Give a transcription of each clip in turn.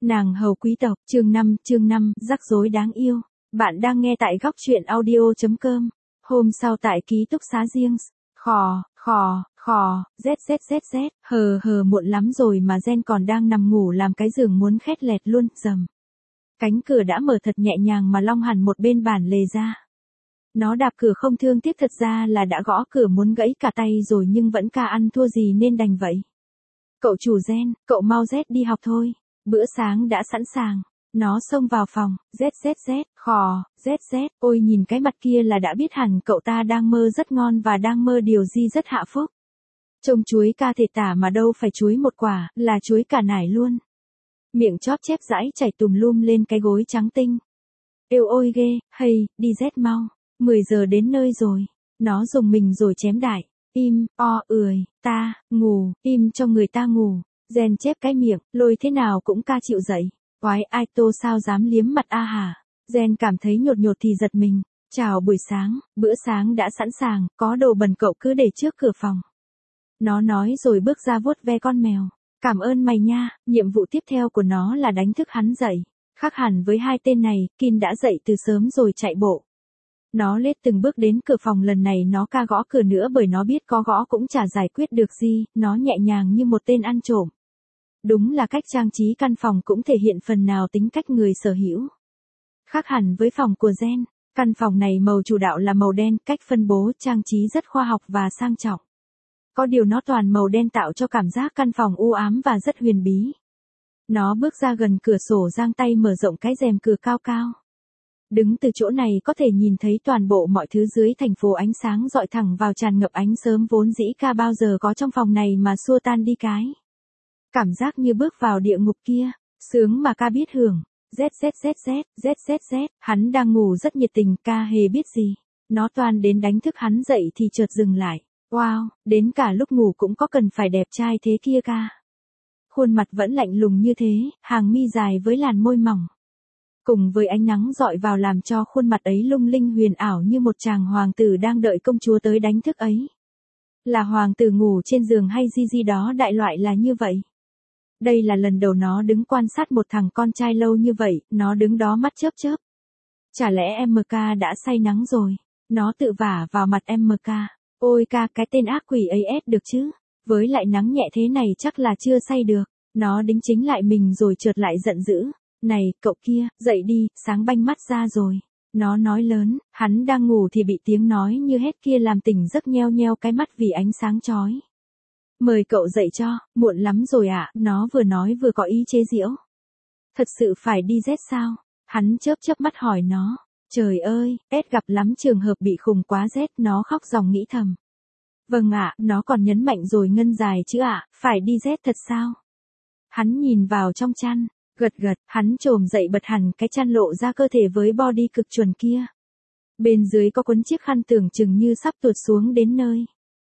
Nàng hầu quý tộc, chương 5, rắc rối đáng yêu. Bạn đang nghe tại góc truyện audio.com. Hôm sau tại ký túc xá riêng, muộn lắm rồi mà Gen còn đang nằm ngủ làm cái giường muốn khét lẹt luôn, rầm. Cánh cửa đã mở thật nhẹ nhàng mà long hẳn một bên bản lề ra. Nó đạp cửa không thương tiếc, thật ra là đã gõ cửa muốn gãy cả tay rồi nhưng vẫn ca ăn thua gì nên đành vậy. Cậu chủ Gen, cậu mau rét đi học thôi. Bữa sáng đã sẵn sàng. Nó xông vào phòng, ôi nhìn cái mặt kia là đã biết hẳn cậu ta đang mơ rất ngon và đang mơ điều gì rất hạ phúc. Trông chuối ca thể tả mà đâu phải chuối một quả, là chuối cả nải luôn. Miệng chóp chép dãi chảy tùm lum lên cái gối trắng tinh. Êu ôi ghê, hay, đi rét mau. 10 giờ đến nơi rồi. Nó dùng mình rồi chém đại. Im, ta, ngủ, im cho người ta ngủ. Gen chép cái miệng, lôi thế nào cũng ca chịu dậy. Oái ai tô sao dám liếm mặt a hả. Gen cảm thấy nhột nhột thì giật mình. Chào buổi sáng, bữa sáng đã sẵn sàng, có đồ bẩn cậu cứ để trước cửa phòng. Nó nói rồi bước ra vuốt ve con mèo. Cảm ơn mày nha, nhiệm vụ tiếp theo của nó là đánh thức hắn dậy. Khác hẳn với hai tên này, Kin đã dậy từ sớm rồi chạy bộ. Nó lết từng bước đến cửa phòng, lần này nó ca gõ cửa nữa bởi nó biết có gõ cũng chả giải quyết được gì, nó nhẹ nhàng như một tên ăn trộm. Đúng là cách trang trí căn phòng cũng thể hiện phần nào tính cách người sở hữu. Khác hẳn với phòng của Gen, căn phòng này màu chủ đạo là màu đen, cách phân bố trang trí rất khoa học và sang trọng. Có điều nó toàn màu đen tạo cho cảm giác căn phòng u ám và rất huyền bí. Nó bước ra gần cửa sổ, giang tay mở rộng cái rèm cửa cao cao. Đứng từ chỗ này có thể nhìn thấy toàn bộ mọi thứ dưới thành phố, ánh sáng rọi thẳng vào, tràn ngập ánh sớm vốn dĩ ca bao giờ có trong phòng này mà xua tan đi cái. Cảm giác như bước vào địa ngục kia, sướng mà ca biết hưởng. Hắn đang ngủ rất nhiệt tình, ca hề biết gì. Nó toan đến đánh thức hắn dậy thì chợt dừng lại. Wow, đến cả lúc ngủ cũng có cần phải đẹp trai thế kia ca. Khuôn mặt vẫn lạnh lùng như thế, hàng mi dài với làn môi mỏng. Cùng với ánh nắng dọi vào làm cho khuôn mặt ấy lung linh huyền ảo như một chàng hoàng tử đang đợi công chúa tới đánh thức ấy. Là hoàng tử ngủ trên giường hay gì đó đại loại là như vậy. Đây là lần đầu nó đứng quan sát một thằng con trai lâu như vậy, nó đứng đó mắt chớp chớp. Chả lẽ MK đã say nắng rồi? Nó tự vả vào mặt MK. Ôi ca, cái tên ác quỷ ấy ép được chứ? Với lại nắng nhẹ thế này chắc là chưa say được. Nó đính chính lại mình rồi chợt lại giận dữ. Này, cậu kia, dậy đi, sáng banh mắt ra rồi. Nó nói lớn, hắn đang ngủ thì bị tiếng nói như hét kia làm tỉnh giấc, nheo nheo cái mắt vì ánh sáng chói. Mời cậu dậy cho, muộn lắm rồi ạ, nó vừa nói vừa có ý chế giễu. Thật sự phải đi rét sao? Hắn chớp chớp mắt hỏi nó. Trời ơi, gặp lắm trường hợp bị khùng quá rét, nó khóc ròng nghĩ thầm. Vâng ạ, nó còn nhấn mạnh rồi ngân dài chứ ạ, phải đi rét thật sao? Hắn nhìn vào trong chăn, gật, hắn trồm dậy bật hẳn cái chăn lộ ra cơ thể với body cực chuẩn kia. Bên dưới có quấn chiếc khăn tưởng chừng như sắp tuột xuống đến nơi.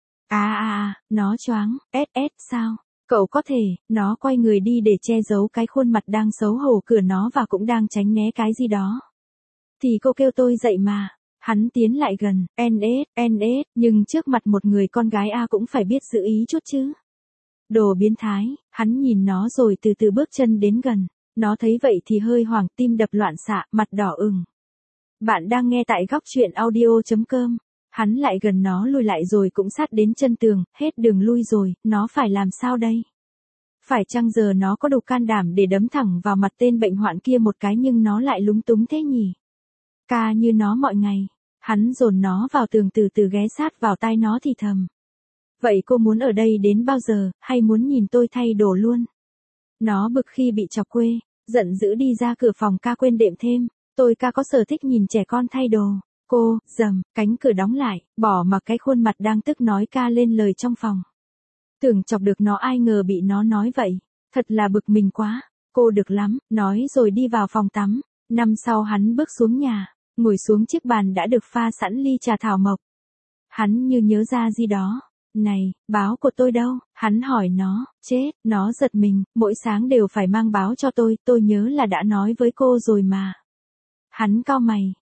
Nó choáng, sao? Cậu có thể, nó quay người đi để che giấu cái khuôn mặt đang xấu hổ cửa nó và cũng đang tránh né cái gì đó. Thì cô kêu tôi dậy mà. Hắn tiến lại gần, nhưng trước mặt một người con gái cũng phải biết giữ ý chút chứ. Đồ biến thái, hắn nhìn nó rồi từ từ bước chân đến gần. Nó thấy vậy thì hơi hoảng, tim đập loạn xạ, mặt đỏ ửng. Bạn đang nghe tại góc truyện audio.com. Hắn lại gần nó, lùi lại rồi cũng sát đến chân tường, hết đường lui rồi, nó phải làm sao đây? Phải chăng giờ nó có đủ can đảm để đấm thẳng vào mặt tên bệnh hoạn kia một cái, nhưng nó lại lúng túng thế nhỉ? Ca như nó mọi ngày. Hắn dồn nó vào tường, từ từ ghé sát vào tai nó thì thầm. Vậy cô muốn ở đây đến bao giờ, hay muốn nhìn tôi thay đồ luôn? Nó bực khi bị chọc quê, giận dữ đi ra cửa phòng, ca quên đệm thêm. Tôi ca có sở thích nhìn trẻ con thay đồ. Cô, cánh cửa đóng lại, bỏ mặc cái khuôn mặt đang tức nói ca lên lời trong phòng. Tưởng chọc được nó, ai ngờ bị nó nói vậy. Thật là bực mình quá. Cô được lắm, nói rồi đi vào phòng tắm. Năm sau hắn bước xuống nhà, ngồi xuống chiếc bàn đã được pha sẵn ly trà thảo mộc. Hắn như nhớ ra gì đó. Này, báo của tôi đâu? Hắn hỏi nó. Chết, nó giật mình, mỗi sáng đều phải mang báo cho tôi nhớ là đã nói với cô rồi mà. Hắn cau mày,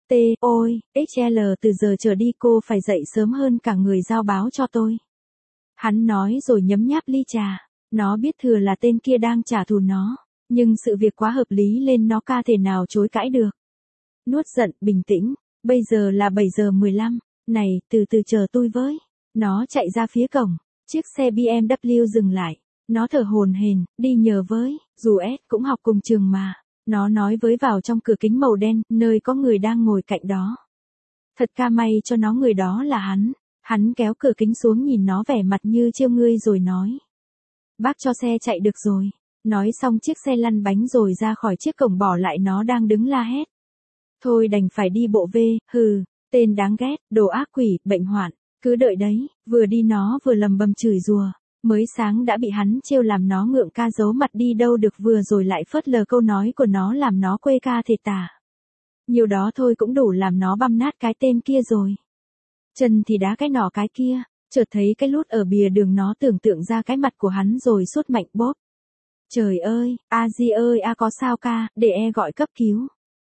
từ giờ trở đi cô phải dậy sớm hơn cả người giao báo cho tôi. Hắn nói rồi nhấm nháp ly trà. Nó biết thừa là tên kia đang trả thù nó. Nhưng sự việc quá hợp lý lên nó ca thể nào chối cãi được. Nuốt giận, bình tĩnh, bây giờ là 7 giờ 15, này, từ từ chờ tôi với. Nó chạy ra phía cổng, chiếc xe BMW dừng lại. Nó thở hổn hển, đi nhờ với, dù S cũng học cùng trường mà. Nó nói với vào trong cửa kính màu đen, nơi có người đang ngồi cạnh đó. Thật ca may cho nó người đó là hắn. Hắn kéo cửa kính xuống nhìn nó vẻ mặt như trêu ngươi rồi nói. Bác cho xe chạy được rồi. Nói xong chiếc xe lăn bánh rồi ra khỏi chiếc cổng bỏ lại nó đang đứng la hét. Thôi đành phải đi bộ về, hừ, tên đáng ghét, đồ ác quỷ, bệnh hoạn. Cứ đợi đấy, vừa đi nó vừa lầm bầm chửi rủa. Mới sáng đã bị hắn trêu làm nó ngượng ca giấu mặt đi đâu được vừa rồi lại phớt lờ câu nói của nó làm nó quê ca thề tả. Nhiều đó thôi cũng đủ làm nó băm nát cái tên kia rồi. Chân thì đá cái nọ cái kia, chợt thấy cái lút ở bìa đường nó tưởng tượng ra cái mặt của hắn rồi sút mạnh bóp. Trời ơi, a di ơi a có sao ca, để e gọi cấp cứu.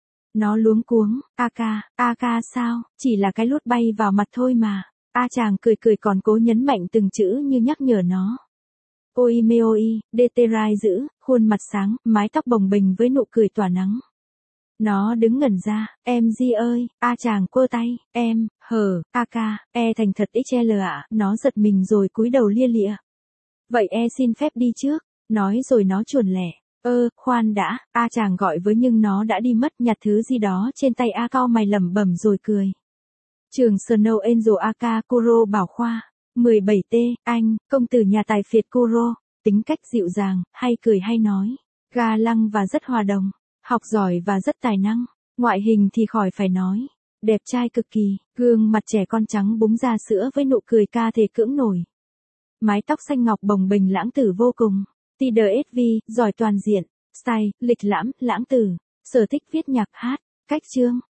Nó luống cuống, a ca sao, chỉ là cái lút bay vào mặt thôi mà. A chàng cười cười còn cố nhấn mạnh từng chữ như nhắc nhở nó. Ôi mê ôi, deterai dữ, khuôn mặt sáng, mái tóc bồng bềnh với nụ cười tỏa nắng. Nó đứng ngẩn ra, em Di ơi, A chàng quơ tay, em, a ca, e thành thật XL ạ, nó giật mình rồi cúi đầu lia lịa. Vậy e xin phép đi trước, nói rồi nó chuồn lẻ. Khoan đã, A chàng gọi với nhưng nó đã đi mất nhặt thứ gì đó trên tay A cau mày lẩm bẩm rồi cười. Trường Snow Angel Aka Kuro Bảo Khoa, 17T, anh, công tử nhà tài phiệt Kuro, tính cách dịu dàng, hay cười hay nói, ga lăng và rất hòa đồng, học giỏi và rất tài năng, ngoại hình thì khỏi phải nói, đẹp trai cực kỳ, gương mặt trẻ con trắng búng ra sữa với nụ cười ca thể cưỡng nổi. Mái tóc xanh ngọc bồng bềnh lãng tử vô cùng, TDSV, giỏi toàn diện, style, lịch lãm, lãng tử, sở thích viết nhạc hát, cách chương.